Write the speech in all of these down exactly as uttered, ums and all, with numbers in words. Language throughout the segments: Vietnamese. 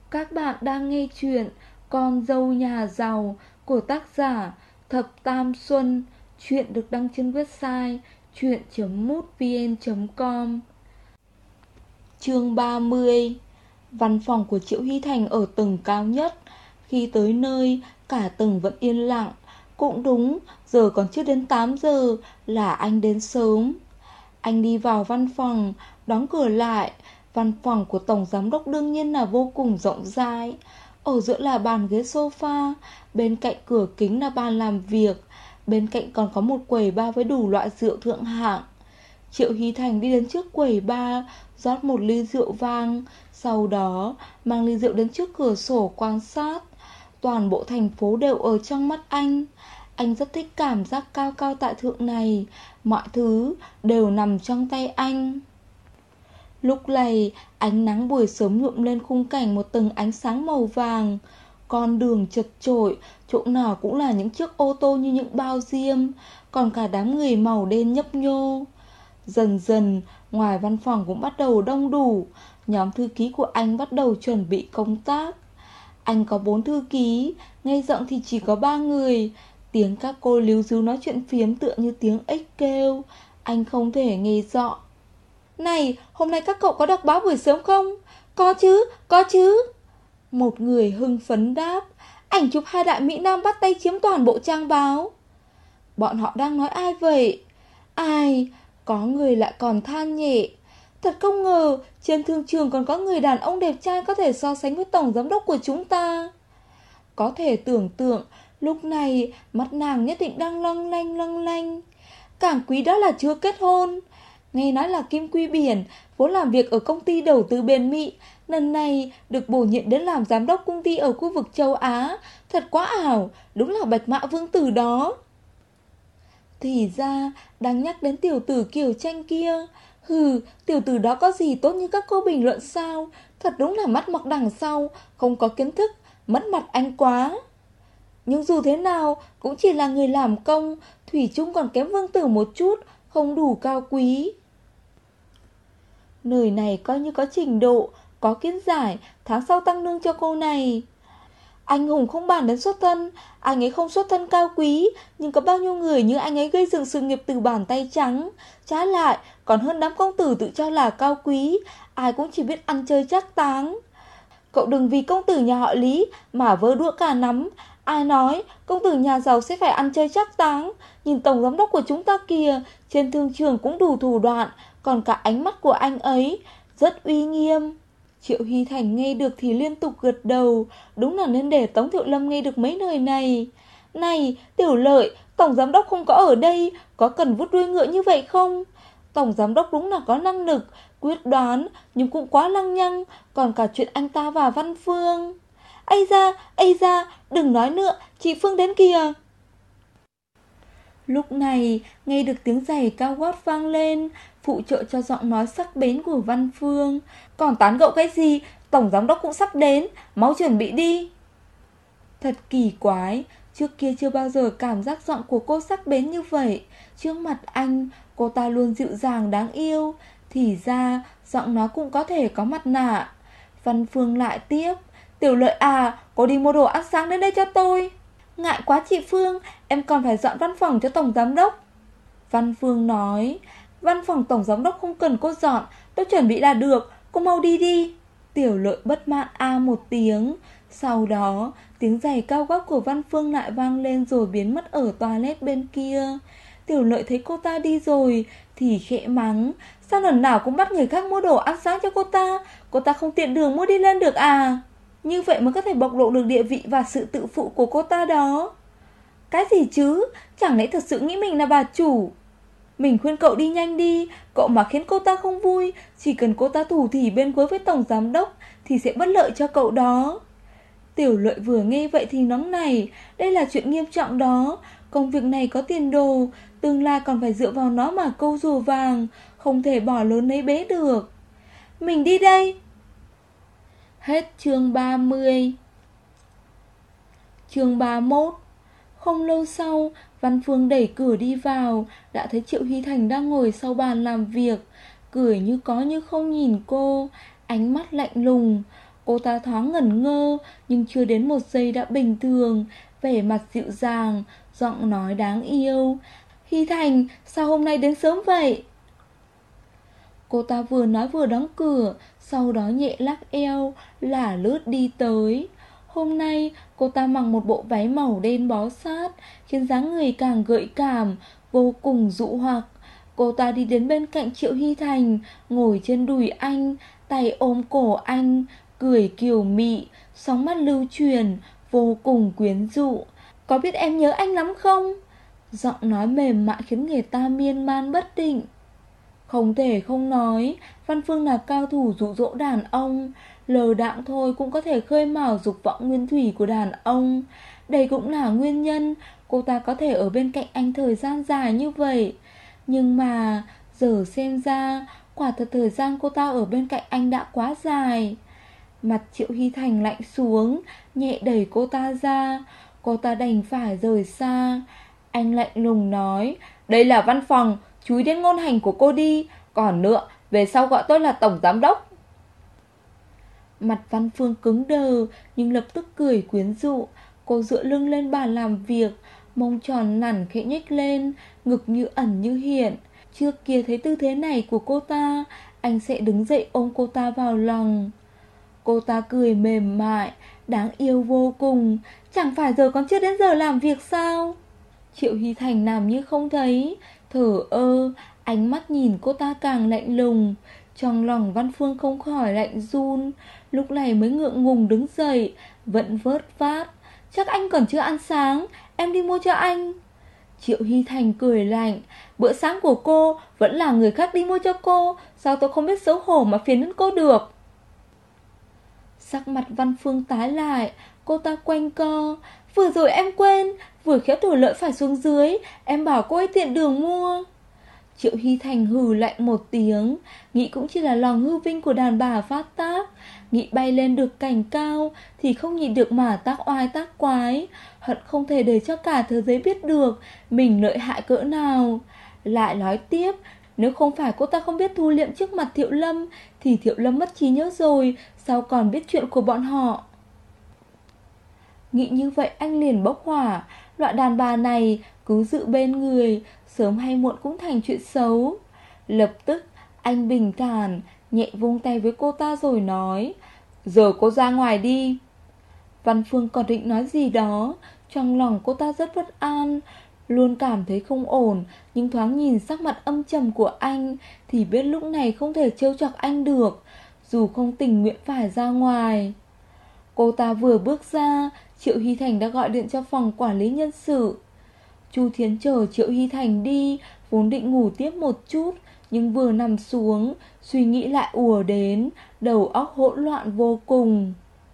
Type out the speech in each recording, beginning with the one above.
Các bạn đang nghe chuyện Con dâu nhà giàu của tác giả Thập Tam Xuân. Chuyện được đăng trên website chuyện chấm mútvn chấm com. Chương ba mươi. Văn phòng của Triệu Hy Thành ở tầng cao nhất. Khi tới nơi, cả tầng vẫn yên lặng. Cũng đúng, giờ còn chưa đến tám giờ là anh đến sớm. Anh đi vào văn phòng, đóng cửa lại. Văn phòng của tổng giám đốc đương nhiên là vô cùng rộng rãi. Ở giữa là bàn ghế sofa, bên cạnh cửa kính là bàn làm việc, bên cạnh còn có một quầy bar với đủ loại rượu thượng hạng. Triệu Hy Thành đi đến trước quầy bar, rót một ly rượu vang, sau đó mang ly rượu đến trước cửa sổ quan sát. Toàn bộ thành phố đều ở trong mắt anh. Anh rất thích cảm giác cao cao tại thượng này. Mọi thứ đều nằm trong tay anh. Lúc này ánh nắng buổi sớm nhuộm lên khung cảnh một tầng ánh sáng màu vàng. Con đường chật chội, chỗ nào cũng là những chiếc ô tô như những bao diêm, còn cả đám người màu đen nhấp nhô. Dần dần, ngoài văn phòng cũng bắt đầu đông đủ. Nhóm thư ký của anh bắt đầu chuẩn bị công tác. Anh có bốn thư ký, nghe giọng thì chỉ có ba người. Tiếng các cô líu ríu nói chuyện phiếm tựa như tiếng ếch kêu. Anh không thể nghe rõ. Này, hôm nay các cậu có đọc báo buổi sớm không? Có chứ, có chứ. Một người hưng phấn đáp. Ảnh chụp hai đại Mỹ Nam bắt tay chiếm toàn bộ trang báo. Bọn họ đang nói ai vậy? Ai? Có người lại còn than nhẹ. Thật không ngờ, trên thương trường còn có người đàn ông đẹp trai có thể so sánh với tổng giám đốc của chúng ta. Có thể tưởng tượng, lúc này mắt nàng nhất định đang long lanh long lanh. Cảng Quý đó là chưa kết hôn. Nghe nói là Kim Quy Biển, vốn làm việc ở công ty đầu tư bên Mỹ, lần này được bổ nhiệm đến làm giám đốc công ty ở khu vực châu Á. Thật quá ảo, đúng là bạch mã vương tử đó. Thì ra, đang nhắc đến tiểu tử Kiều Tranh kia. Hừ, tiểu tử đó có gì tốt như các cô bình luận sao? Thật đúng là mắt mọc đằng sau, không có kiến thức, mất mặt anh quá. Nhưng dù thế nào, cũng chỉ là người làm công, thủy chung còn kém vương tử một chút, không đủ cao quý. Nơi này coi như có trình độ, có kiến giải, tháng sau tăng lương cho cô này. Anh hùng không bàn đến xuất thân, anh ấy không xuất thân cao quý, nhưng có bao nhiêu người như anh ấy gây dựng sự nghiệp từ bàn tay trắng. Trái lại, còn hơn đám công tử tự cho là cao quý, ai cũng chỉ biết ăn chơi trác táng. Cậu đừng vì công tử nhà họ Lý mà vơ đũa cả nắm. Ai nói công tử nhà giàu sẽ phải ăn chơi trác táng? Nhìn tổng giám đốc của chúng ta kìa, trên thương trường cũng đủ thủ đoạn, còn cả ánh mắt của anh ấy rất uy nghiêm. Triệu Hy Thành nghe được thì liên tục gật đầu. Đúng là nên để Tống Thiệu Lâm nghe được mấy lời này. Này, Tiểu Lợi, tổng giám đốc không có ở đây, có cần vút đuôi ngựa như vậy không? Tổng giám đốc đúng là có năng lực, quyết đoán, nhưng cũng quá lăng nhăng. Còn cả chuyện anh ta và Văn Phương. Ây da, ây da, đừng nói nữa, chị Phương đến kìa. Lúc này, nghe được tiếng giày cao gót vang lên, phụ trợ cho giọng nói sắc bén của Văn Phương. Còn tán gẫu cái gì, tổng giám đốc cũng sắp đến, mau chuẩn bị đi. Thật kỳ quái, trước kia chưa bao giờ cảm giác giọng của cô sắc bén như vậy. Trước mặt anh, cô ta luôn dịu dàng đáng yêu. Thì ra, giọng nói cũng có thể có mặt nạ. Văn Phương lại tiếp. Tiểu Lợi à, cô đi mua đồ ăn sáng đến đây cho tôi. Ngại quá chị Phương, em còn phải dọn văn phòng cho tổng giám đốc. Văn Phương nói. Văn phòng tổng giám đốc không cần cô dọn, tôi chuẩn bị là được, cô mau đi đi. Tiểu Lợi bất mãn a một tiếng. Sau đó, tiếng giày cao gót của Văn Phương lại vang lên rồi biến mất ở toilet bên kia. Tiểu Lợi thấy cô ta đi rồi thì khẽ mắng. Sao lần nào cũng bắt người khác mua đồ ăn sáng cho cô ta? Cô ta không tiện đường mua đi lên được à? Như vậy mới có thể bộc lộ được địa vị và sự tự phụ của cô ta đó. Cái gì chứ? Chẳng lẽ thật sự nghĩ mình là bà chủ? Mình khuyên cậu đi nhanh đi. Cậu mà khiến cô ta không vui, chỉ cần cô ta thủ thỉ bên cuối với tổng giám đốc thì sẽ bất lợi cho cậu đó. Tiểu Lợi vừa nghe vậy thì nóng nảy. Đây là chuyện nghiêm trọng đó. Công việc này có tiền đồ, tương lai còn phải dựa vào nó mà câu rùa vàng, không thể bỏ lớn lấy bé được. Mình đi đây. Hết chương ba mươi. Chương ba mươi mốt. Không lâu sau, Văn Phương đẩy cửa đi vào, đã thấy Triệu Hy Thành đang ngồi sau bàn làm việc, cười như có như không nhìn cô, ánh mắt lạnh lùng. Cô ta thoáng ngẩn ngơ, nhưng chưa đến một giây đã bình thường, vẻ mặt dịu dàng, giọng nói đáng yêu. Hy Thành, sao hôm nay đến sớm vậy? Cô ta vừa nói vừa đóng cửa, sau đó nhẹ lắc eo, lả lướt đi tới. Hôm nay cô ta mặc một bộ váy màu đen bó sát, khiến dáng người càng gợi cảm, vô cùng dụ hoặc. Cô ta đi đến bên cạnh Triệu Hy Thành, ngồi trên đùi anh, tay ôm cổ anh, cười kiều mị, sóng mắt lưu truyền, vô cùng quyến rũ. Có biết em nhớ anh lắm không? Giọng nói mềm mại khiến người ta miên man bất định. Không thể không nói, Văn Phương là cao thủ dụ dỗ đàn ông, lờ đãng thôi cũng có thể khơi mào dục vọng nguyên thủy của đàn ông. Đây cũng là nguyên nhân cô ta có thể ở bên cạnh anh thời gian dài như vậy. Nhưng mà giờ xem ra, quả thật thời gian cô ta ở bên cạnh anh đã quá dài. Mặt Triệu Hy Thành lạnh xuống, nhẹ đẩy cô ta ra. Cô ta đành phải rời xa. Anh lạnh lùng nói, đây là văn phòng, chú đến ngôn hành của cô đi. Còn nữa, về sau gọi tôi là tổng giám đốc. Mặt Văn Phương cứng đờ, nhưng lập tức cười quyến rũ. Cô dựa lưng lên bàn làm việc, mông tròn nẳn khẽ nhếch lên, ngực như ẩn như hiện. Trước kia thấy tư thế này của cô ta, anh sẽ đứng dậy ôm cô ta vào lòng. Cô ta cười mềm mại, đáng yêu vô cùng. Chẳng phải giờ còn chưa đến giờ làm việc sao? Triệu Hy Thành làm như không thấy, thở ơ, ánh mắt nhìn cô ta càng lạnh lùng. Trong lòng Văn Phương không khỏi lạnh run. Lúc này mới ngượng ngùng đứng dậy, vẫn vớt vát. Chắc anh còn chưa ăn sáng, em đi mua cho anh. Triệu Hy Thành cười lạnh, bữa sáng của cô vẫn là người khác đi mua cho cô, sao tôi không biết xấu hổ mà phiền đến cô được? Sắc mặt Văn Phương tái lại, cô ta quanh co. Vừa rồi em quên, vừa khéo thổi lợi phải xuống dưới, em bảo cô ấy tiện đường mua. Triệu Hy Thành hừ lạnh một tiếng, nghĩ cũng chỉ là lòng hư vinh của đàn bà phát tác. Nghĩ bay lên được cảnh cao thì không nhịn được mà tác oai tác quái, hận không thể để cho cả thế giới biết được mình lợi hại cỡ nào. Lại nói tiếp, nếu không phải cô ta không biết thu liệm trước mặt Thiệu Lâm thì Thiệu Lâm mất trí nhớ rồi, sao còn biết chuyện của bọn họ. Nghĩ như vậy anh liền bốc hỏa. Loại đàn bà này cứ giữ bên người, sớm hay muộn cũng thành chuyện xấu. Lập tức anh bình thản, nhẹ vung tay với cô ta rồi nói, giờ cô ra ngoài đi. Văn Phương còn định nói gì đó, trong lòng cô ta rất bất an, luôn cảm thấy không ổn. Nhưng thoáng nhìn sắc mặt âm trầm của anh thì biết lúc này không thể trêu chọc anh được, dù không tình nguyện phải ra ngoài. Cô ta vừa bước ra, Triệu Hy Thành đã gọi điện cho phòng quản lý nhân sự. Chu Thiến chờ Triệu Hy Thành đi, vốn định ngủ tiếp một chút, nhưng vừa nằm xuống, suy nghĩ lại ùa đến, đầu óc hỗn loạn vô cùng.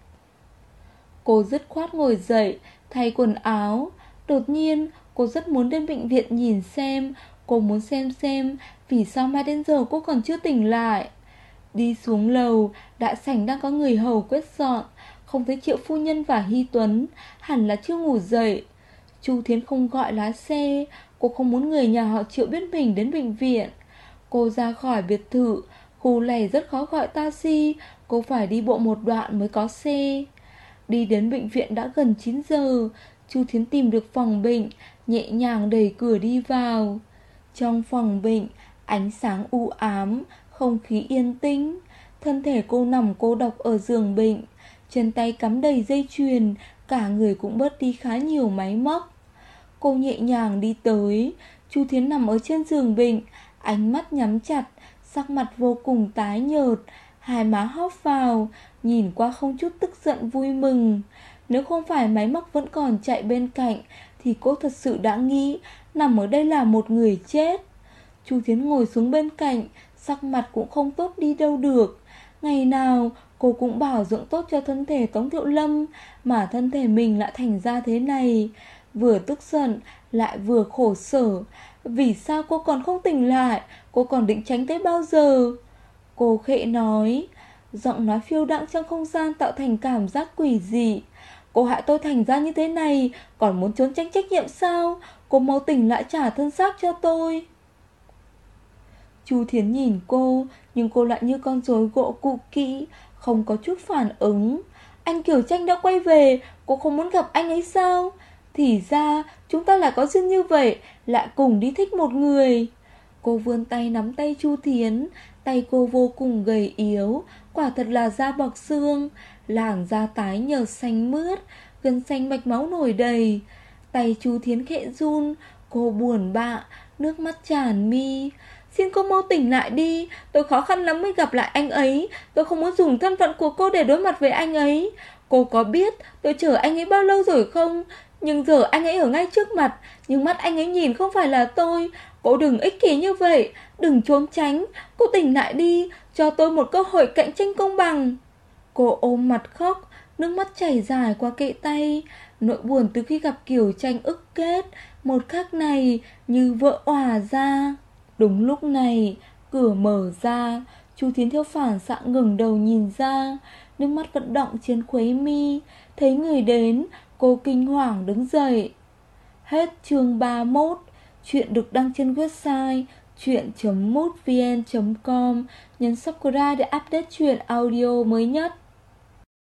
Cô dứt khoát ngồi dậy, thay quần áo. Đột nhiên, cô rất muốn đến bệnh viện nhìn xem. Cô muốn xem xem vì sao mai đến giờ cô còn chưa tỉnh lại. Đi xuống lầu, đại sảnh đang có người hầu quét dọn. Không thấy Triệu phu nhân và Hy Tuấn, hẳn là chưa ngủ dậy. Chu Thiến không gọi lái xe, cô không muốn người nhà họ Triệu biết mình đến bệnh viện. Cô ra khỏi biệt thự, khu này rất khó gọi taxi, cô phải đi bộ một đoạn mới có xe. Đi đến bệnh viện đã gần chín giờ, Chu Thiến tìm được phòng bệnh, nhẹ nhàng đẩy cửa đi vào. Trong phòng bệnh, ánh sáng u ám, không khí yên tĩnh. Thân thể cô nằm cô độc ở giường bệnh, chân tay cắm đầy dây chuyền, cả người cũng bớt đi khá nhiều máy móc. Cô nhẹ nhàng đi tới, Chu Thiến nằm ở trên giường bệnh, ánh mắt nhắm chặt, sắc mặt vô cùng tái nhợt, hai má hóp vào, nhìn qua không chút tức giận vui mừng. Nếu không phải máy móc vẫn còn chạy bên cạnh thì cô thật sự đã nghĩ nằm ở đây là một người chết. Chu Thiến ngồi xuống bên cạnh, sắc mặt cũng không tốt đi đâu được. Ngày nào cô cũng bảo dưỡng tốt cho thân thể Tống Thiệu Lâm, mà thân thể mình lại thành ra thế này. Vừa tức giận lại vừa khổ sở. Vì sao cô còn không tỉnh lại? Cô còn định tránh tới bao giờ? Cô khẽ nói, giọng nói phiêu đãng trong không gian tạo thành cảm giác quỷ dị. Cô hại tôi thành ra như thế này, còn muốn trốn tránh trách nhiệm sao? Cô mau tỉnh lại trả thân xác cho tôi. Chu Thiến nhìn cô, nhưng cô lại như con rối gỗ cụ kỹ, không có chút phản ứng. Anh Kiều Tranh đã quay về, cô không muốn gặp anh ấy sao? Thì ra chúng ta lại có duyên như vậy, lại cùng đi thích một người. Cô vươn tay nắm tay Chu Thiến. Tay cô vô cùng gầy yếu, quả thật là da bọc xương, làn da tái nhợt xanh mướt, gân xanh mạch máu nổi đầy. Tay Chu Thiến khẽ run. Cô buồn bã, nước mắt tràn mi. Xin cô mau tỉnh lại đi, tôi khó khăn lắm mới gặp lại anh ấy. Tôi không muốn dùng thân phận của cô để đối mặt với anh ấy. Cô có biết tôi chờ anh ấy bao lâu rồi không? Nhưng giờ anh ấy ở ngay trước mặt, nhưng mắt anh ấy nhìn không phải là tôi. Cô đừng ích kỷ như vậy, đừng trốn tránh. Cô tỉnh lại đi, cho tôi một cơ hội cạnh tranh công bằng. Cô ôm mặt khóc, nước mắt chảy dài qua kệ tay. Nỗi buồn từ khi gặp Kiều Tranh ức kết, một khắc này như vỡ òa ra. Đúng lúc này, cửa mở ra. Chu Thiến theo phản xạ ngẩng đầu nhìn ra, nước mắt vận động trên khuấy mi. Thấy người đến, cô kinh hoàng đứng dậy. Hết chương ba mươi mốt. Chuyện được đăng trên website chuyện chấm mútvn chấm com. Nhấn subscribe để update chuyện audio mới nhất.